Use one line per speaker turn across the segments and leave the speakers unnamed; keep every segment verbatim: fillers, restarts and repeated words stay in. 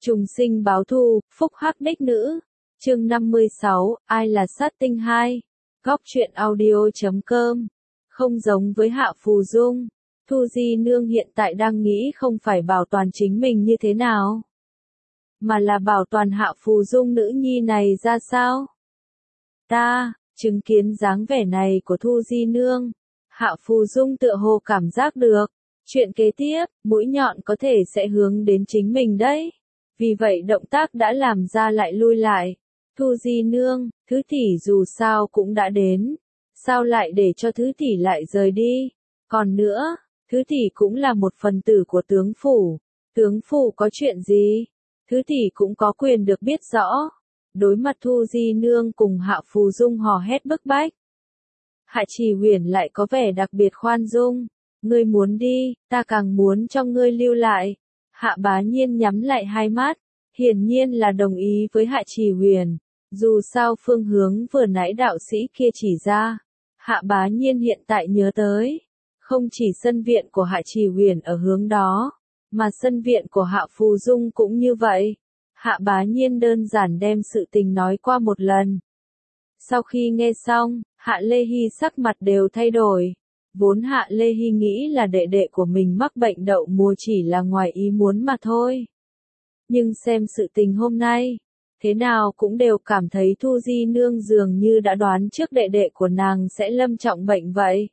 Trùng sinh báo thù, phúc hắc đích nữ. Chương năm mươi sáu, ai là sát tinh hai? Góc truyện audio chấm com. Không giống với Hạ Phù Dung, Thu Di Nương hiện tại đang nghĩ không phải bảo toàn chính mình như thế nào, mà là bảo toàn Hạ Phù Dung nữ nhi này ra sao. Ta, chứng kiến dáng vẻ này của Thu Di Nương, Hạ Phù Dung tựa hồ cảm giác được, chuyện kế tiếp, mũi nhọn có thể sẽ hướng đến chính mình đấy. Vì vậy động tác đã làm ra lại lui lại. Thu Di Nương, Thứ Tỷ dù sao cũng đã đến, sao lại để cho Thứ Tỷ lại rời đi? Còn nữa, Thứ Tỷ cũng là một phần tử của tướng phủ. Tướng phủ có chuyện gì? Thứ Tỷ cũng có quyền được biết rõ. Đối mặt Thu Di Nương cùng Hạ Phù Dung hò hét bức bách, Hạ Trì Huyền lại có vẻ đặc biệt khoan dung. Ngươi muốn đi, ta càng muốn cho ngươi lưu lại. Hạ Bá Nhiên nhắm lại hai mắt, hiển nhiên là đồng ý với Hạ Trì Huyền. Dù sao phương hướng vừa nãy đạo sĩ kia chỉ ra, Hạ Bá Nhiên hiện tại nhớ tới, không chỉ sân viện của Hạ Trì Huyền ở hướng đó, mà sân viện của Hạ Phù Dung cũng như vậy. Hạ Bá Nhiên đơn giản đem sự tình nói qua một lần. Sau khi nghe xong, Hạ Lê Hy sắc mặt đều thay đổi. Vốn Hạ Lê Hy nghĩ là đệ đệ của mình mắc bệnh đậu mùa chỉ là ngoài ý muốn mà thôi. Nhưng xem sự tình hôm nay, thế nào cũng đều cảm thấy Thu Di Nương dường như đã đoán trước đệ đệ của nàng sẽ lâm trọng bệnh vậy.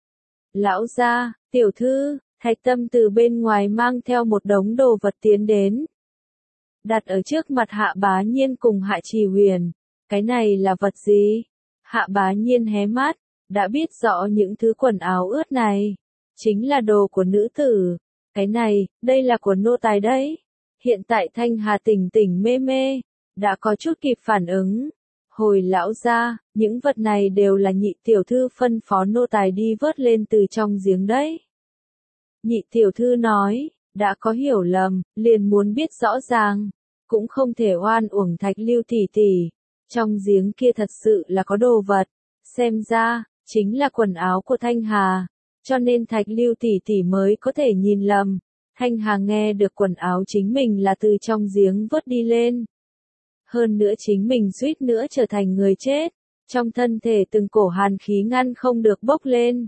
Lão gia, tiểu thư, Thạch Tâm từ bên ngoài mang theo một đống đồ vật tiến đến, đặt ở trước mặt Hạ Bá Nhiên cùng Hạ Trì Huyền. Cái này là vật gì? Hạ Bá Nhiên hé mắt, đã biết rõ những thứ quần áo ướt này chính là đồ của nữ tử. Cái này, đây là của nô tài đấy. Hiện tại Thanh Hà tỉnh tỉnh mê mê, đã có chút kịp phản ứng. Hồi lão gia, những vật này đều là nhị tiểu thư phân phó nô tài đi vớt lên từ trong giếng đấy. Nhị tiểu thư nói, đã có hiểu lầm, liền muốn biết rõ ràng, cũng không thể oan uổng Thạch Lưu tỷ tỷ. Trong giếng kia thật sự là có đồ vật, xem ra, chính là quần áo của Thanh Hà, cho nên Thạch Lưu tỷ tỷ mới có thể nhìn lầm. Thanh Hà nghe được quần áo chính mình là từ trong giếng vớt đi lên. Hơn nữa chính mình suýt nữa trở thành người chết, trong thân thể từng cổ hàn khí ngăn không được bốc lên.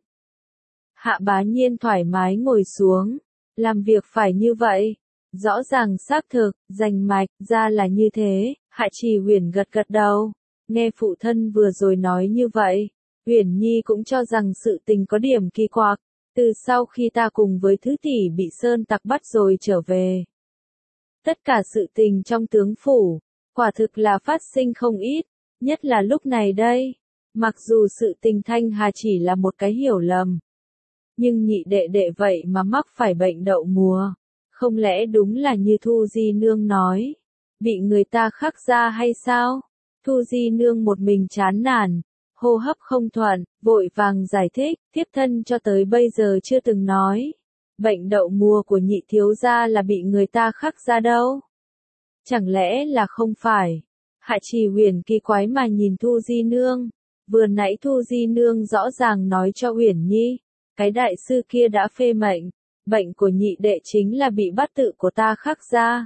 Hạ Bá Nhiên thoải mái ngồi xuống, làm việc phải như vậy, rõ ràng xác thực, rành mạch, ra là như thế. Hạ Trì Huyền gật gật đầu, nghe phụ thân vừa rồi nói như vậy, Huyền Nhi cũng cho rằng sự tình có điểm kỳ quặc. Từ sau khi ta cùng với Thứ Tỷ bị sơn tặc bắt rồi trở về, tất cả sự tình trong tướng phủ, quả thực là phát sinh không ít, nhất là lúc này đây. Mặc dù sự tình Thanh Hà chỉ là một cái hiểu lầm, nhưng nhị đệ đệ vậy mà mắc phải bệnh đậu mùa, không lẽ đúng là như Thu Di Nương nói, bị người ta khắc ra hay sao? Thu Di Nương một mình chán nản, hô hấp không thuận, vội vàng giải thích, thiếp thân cho tới bây giờ chưa từng nói, bệnh đậu mùa của nhị thiếu gia là bị người ta khắc ra đâu. Chẳng lẽ là không phải? Hạ Trì Huyền kỳ quái mà nhìn Thu Di Nương, vừa nãy Thu Di Nương rõ ràng nói cho Huyền Nhi, cái đại sư kia đã phê mệnh, bệnh của nhị đệ chính là bị bắt tự của ta khắc ra.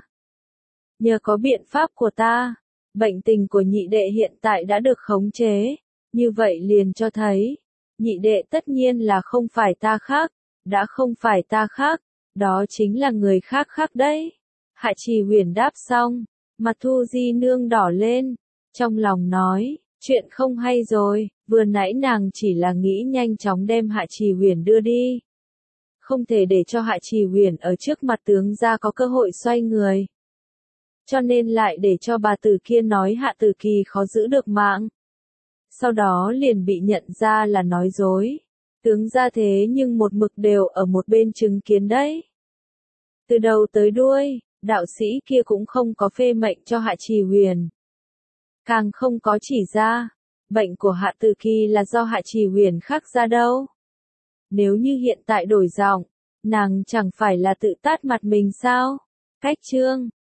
Nhờ có biện pháp của ta, bệnh tình của nhị đệ hiện tại đã được khống chế, như vậy liền cho thấy, nhị đệ tất nhiên là không phải ta khác, đã không phải ta khác, đó chính là người khác khác đấy. Hạ Trì Huyền đáp xong, mặt Thu Di Nương đỏ lên, trong lòng nói, chuyện không hay rồi, vừa nãy nàng chỉ là nghĩ nhanh chóng đem Hạ Trì Huyền đưa đi. Không thể để cho Hạ Trì Huyền ở trước mặt tướng gia có cơ hội xoay người. Cho nên lại để cho bà tử kia nói Hạ Tử Kỳ khó giữ được mạng. Sau đó liền bị nhận ra là nói dối. Tướng gia thế nhưng một mực đều ở một bên chứng kiến đấy. Từ đầu tới đuôi, đạo sĩ kia cũng không có phê mệnh cho Hạ Trì Huyền. Càng không có chỉ ra, bệnh của Hạ Tử Kỳ là do Hạ Trì Huyền khắc ra đâu. Nếu như hiện tại đổi giọng, nàng chẳng phải là tự tát mặt mình sao? Cách chương